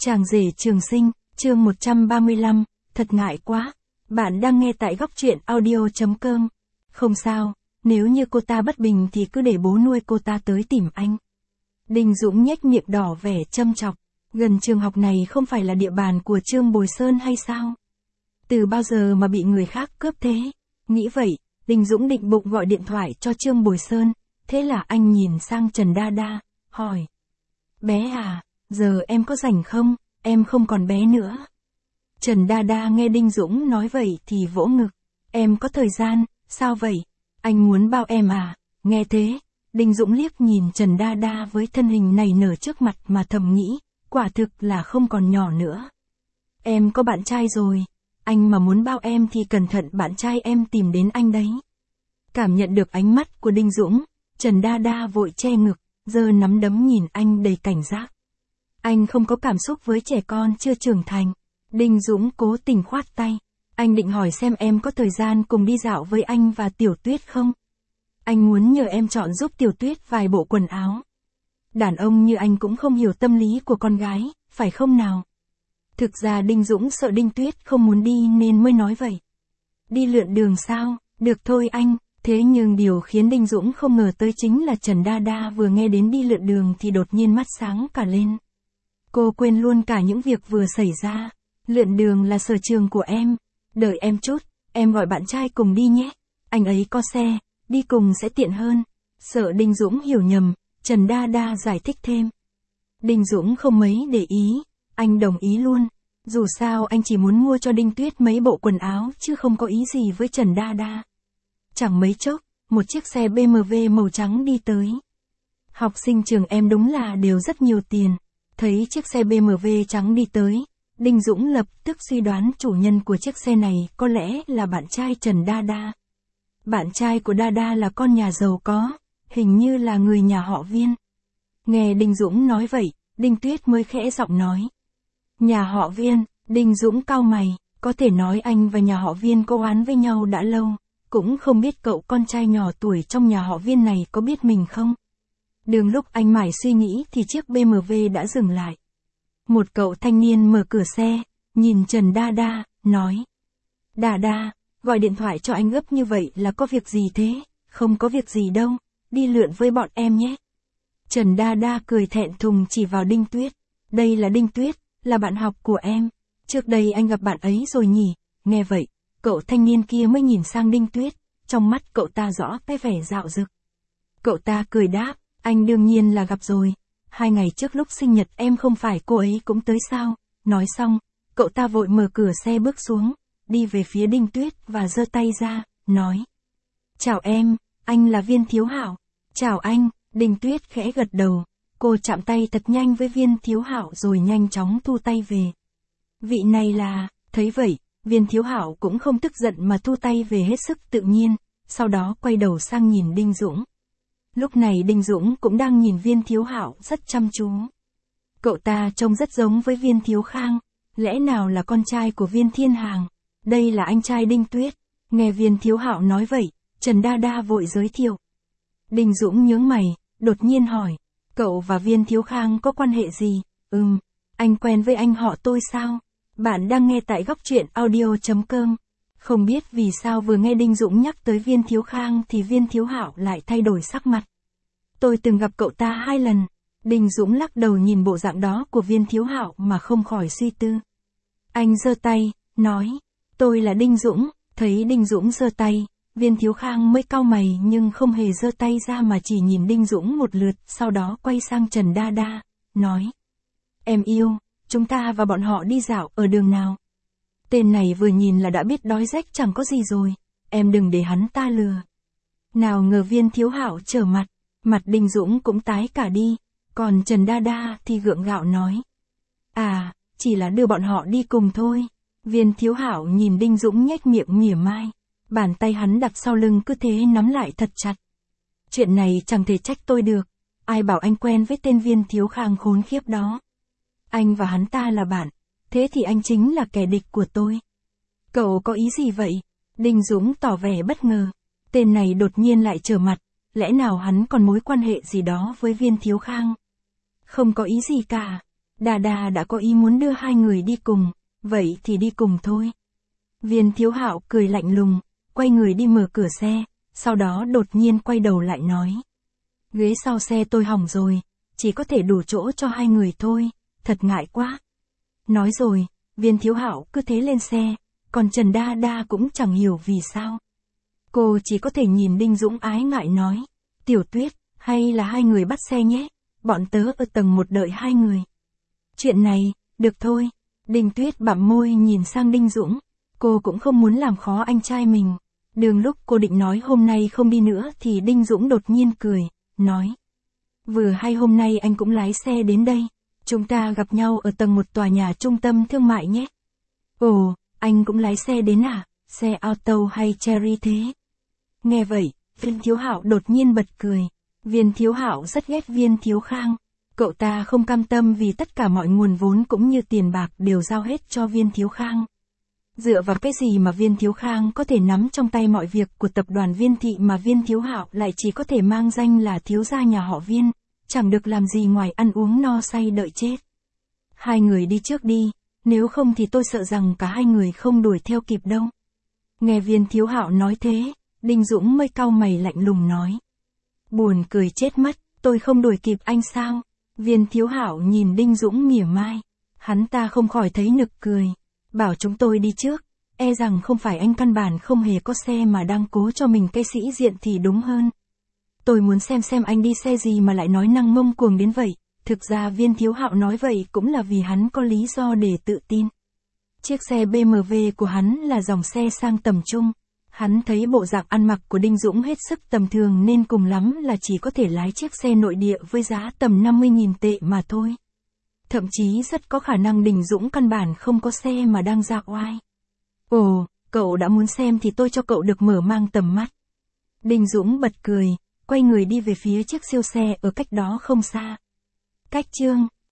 Chàng rể trường sinh, chương 135, thật ngại quá. Bạn đang nghe tại góc truyện audio.com. Không sao, nếu như cô ta bất bình thì cứ để bố nuôi cô ta tới tìm anh. Đinh Dũng nhếch miệng đỏ vẻ châm chọc. Gần trường học này không phải là địa bàn của Trương Bồi Sơn hay sao? Từ bao giờ mà bị người khác cướp thế? Nghĩ vậy, Đinh Dũng định bụng gọi điện thoại cho Trương Bồi Sơn. Thế là anh nhìn sang Trần Đa Đa, hỏi. Bé à, giờ em có rảnh không? Em không còn bé nữa. Trần Đa Đa nghe Đinh Dũng nói vậy thì vỗ ngực. Em có thời gian, sao vậy? Anh muốn bao em à? Nghe thế, Đinh Dũng liếc nhìn Trần Đa Đa với thân hình nảy nở trước mặt mà thầm nghĩ, quả thực là không còn nhỏ nữa. Em có bạn trai rồi, anh mà muốn bao em thì cẩn thận bạn trai em tìm đến anh đấy. Cảm nhận được ánh mắt của Đinh Dũng, Trần Đa Đa vội che ngực, giơ nắm đấm nhìn anh đầy cảnh giác. Anh không có cảm xúc với trẻ con chưa trưởng thành. Đinh Dũng cố tình khoát tay. Anh định hỏi xem em có thời gian cùng đi dạo với anh và Tiểu Tuyết không? Anh muốn nhờ em chọn giúp Tiểu Tuyết vài bộ quần áo. Đàn ông như anh cũng không hiểu tâm lý của con gái, phải không nào? Thực ra Đinh Dũng sợ Đinh Tuyết không muốn đi nên mới nói vậy. Đi lượn đường sao? Được thôi anh. Thế nhưng điều khiến Đinh Dũng không ngờ tới chính là Trần Đa Đa vừa nghe đến đi lượn đường thì đột nhiên mắt sáng cả lên. Cô quên luôn cả những việc vừa xảy ra. Lượn đường là sở trường của em. Đợi em chút, em gọi bạn trai cùng đi nhé. Anh ấy có xe, đi cùng sẽ tiện hơn. Sợ Đinh Dũng hiểu nhầm, Trần Đa Đa giải thích thêm. Đinh Dũng không mấy để ý, anh đồng ý luôn. Dù sao anh chỉ muốn mua cho Đinh Tuyết mấy bộ quần áo chứ không có ý gì với Trần Đa Đa. Chẳng mấy chốc, một chiếc xe BMW màu trắng đi tới. Học sinh trường em đúng là đều rất nhiều tiền. Thấy chiếc xe BMW trắng đi tới, Đinh Dũng lập tức suy đoán chủ nhân của chiếc xe này có lẽ là bạn trai Trần Đa Đa. Bạn trai của Đa Đa là con nhà giàu có, hình như là người nhà họ Viên. Nghe Đinh Dũng nói vậy, Đinh Tuyết mới khẽ giọng nói. Nhà họ Viên, Đinh Dũng cau mày, có thể nói anh và nhà họ Viên có oán với nhau đã lâu, cũng không biết cậu con trai nhỏ tuổi trong nhà họ Viên này có biết mình không? Đường lúc anh mải suy nghĩ thì chiếc BMW đã dừng lại. Một cậu thanh niên mở cửa xe, nhìn Trần Đa Đa, nói. Đa Đa, gọi điện thoại cho anh gấp như vậy là có việc gì thế? Không có việc gì đâu, đi lượn với bọn em nhé. Trần Đa Đa cười thẹn thùng chỉ vào Đinh Tuyết. Đây là Đinh Tuyết, là bạn học của em. Trước đây anh gặp bạn ấy rồi nhỉ? Nghe vậy, cậu thanh niên kia mới nhìn sang Đinh Tuyết, trong mắt cậu ta rõ cái vẻ dạo dực. Cậu ta cười đáp, anh đương nhiên là gặp rồi. 2 ngày trước lúc sinh nhật em không phải cô ấy cũng tới sao? Nói xong, cậu ta vội mở cửa xe bước xuống, đi về phía Đinh Tuyết và giơ tay ra, nói. Chào em, anh là Viên Thiếu Hạo. Chào anh, Đinh Tuyết khẽ gật đầu. Cô chạm tay thật nhanh với Viên Thiếu Hạo rồi nhanh chóng thu tay về. Vị này là, thấy vậy, Viên Thiếu Hạo cũng không tức giận mà thu tay về hết sức tự nhiên, sau đó quay đầu sang nhìn Đinh Dũng. Lúc này Đinh Dũng cũng đang nhìn Viên Thiếu Hạo rất chăm chú. Cậu ta trông rất giống với Viên Thiếu Khang, lẽ nào là con trai của Viên Thiên Hàng? Đây là anh trai Đinh Tuyết. Nghe Viên Thiếu Hạo nói vậy, Trần Đa Đa vội giới thiệu. Đinh Dũng nhướng mày, đột nhiên hỏi, cậu và Viên Thiếu Khang có quan hệ gì? Anh quen với anh họ tôi sao? Bạn đang nghe tại góc truyện audio.com. Không biết vì sao vừa nghe Đinh Dũng nhắc tới Viên Thiếu Khang thì Viên Thiếu Hạo lại thay đổi sắc mặt. Tôi từng gặp cậu ta 2 lần. Đinh Dũng lắc đầu nhìn bộ dạng đó của Viên Thiếu Hạo mà không khỏi suy tư. Anh giơ tay, nói, tôi là Đinh Dũng. Thấy Đinh Dũng giơ tay, Viên Thiếu Khang mới cau mày nhưng không hề giơ tay ra mà chỉ nhìn Đinh Dũng một lượt, sau đó quay sang Trần Đa Đa, nói. Em yêu, chúng ta và bọn họ đi dạo ở đường nào? Tên này vừa nhìn là đã biết đói rách chẳng có gì rồi, em đừng để hắn ta lừa. Nào ngờ Viên Thiếu Hạo trở mặt, mặt Đinh Dũng cũng tái cả đi, còn Trần Đa Đa thì gượng gạo nói. À, chỉ là đưa bọn họ đi cùng thôi. Viên Thiếu Hạo nhìn Đinh Dũng nhếch miệng mỉa mai, bàn tay hắn đặt sau lưng cứ thế nắm lại thật chặt. Chuyện này chẳng thể trách tôi được, ai bảo anh quen với tên Viên Thiếu Khang khốn khiếp đó. Anh và hắn ta là bạn, thế thì anh chính là kẻ địch của tôi. Cậu có ý gì vậy? Đinh Dũng tỏ vẻ bất ngờ. Tên này đột nhiên lại trở mặt, lẽ nào hắn còn mối quan hệ gì đó với Viên Thiếu Khang? Không có ý gì cả. Đà Đà đã có ý muốn đưa hai người đi cùng, vậy thì đi cùng thôi. Viên Thiếu Hạo cười lạnh lùng, quay người đi mở cửa xe, sau đó đột nhiên quay đầu lại nói. Ghế sau xe tôi hỏng rồi, chỉ có thể đủ chỗ cho hai người thôi, thật ngại quá. Nói rồi, Viên Thiếu Hạo cứ thế lên xe, còn Trần Đa Đa cũng chẳng hiểu vì sao. Cô chỉ có thể nhìn Đinh Dũng ái ngại nói, Tiểu Tuyết, hay là hai người bắt xe nhé, bọn tớ ở tầng 1 đợi hai người. Chuyện này, được thôi. Đinh Tuyết bặm môi nhìn sang Đinh Dũng, cô cũng không muốn làm khó anh trai mình. Đường lúc cô định nói hôm nay không đi nữa thì Đinh Dũng đột nhiên cười, nói. Vừa hay hôm nay anh cũng lái xe đến đây, chúng ta gặp nhau ở tầng 1 tòa nhà trung tâm thương mại nhé. Ồ, anh cũng lái xe đến à, xe auto hay cherry thế? Nghe vậy, Viên Thiếu Hạo đột nhiên bật cười. Viên Thiếu Hạo rất ghét Viên Thiếu Khang. Cậu ta không cam tâm vì tất cả mọi nguồn vốn cũng như tiền bạc đều giao hết cho Viên Thiếu Khang. Dựa vào cái gì mà Viên Thiếu Khang có thể nắm trong tay mọi việc của tập đoàn Viên Thị mà Viên Thiếu Hạo lại chỉ có thể mang danh là thiếu gia nhà họ Viên, chẳng được làm gì ngoài ăn uống no say đợi chết. Hai người đi trước đi, nếu không thì tôi sợ rằng cả hai người không đuổi theo kịp đâu. Nghe Viên Thiếu Hạo nói thế, Đinh Dũng mới cau mày lạnh lùng nói. Buồn cười chết mất, tôi không đuổi kịp anh sao? Viên Thiếu Hạo nhìn Đinh Dũng mỉa mai. Hắn ta không khỏi thấy nực cười. Bảo chúng tôi đi trước, e rằng không phải anh căn bản không hề có xe mà đang cố cho mình cái sĩ diện thì đúng hơn. Tôi muốn xem anh đi xe gì mà lại nói năng ngông cuồng đến vậy. Thực ra Viên Thiếu Hạo nói vậy cũng là vì hắn có lý do để tự tin. Chiếc xe BMW của hắn là dòng xe sang tầm trung. Hắn thấy bộ dạng ăn mặc của Đinh Dũng hết sức tầm thường nên cùng lắm là chỉ có thể lái chiếc xe nội địa với giá tầm 50.000 tệ mà thôi. Thậm chí rất có khả năng Đinh Dũng căn bản không có xe mà đang ra oai. Ồ, cậu đã muốn xem thì tôi cho cậu được mở mang tầm mắt. Đinh Dũng bật cười, quay người đi về phía chiếc siêu xe ở cách đó không xa. Cách chương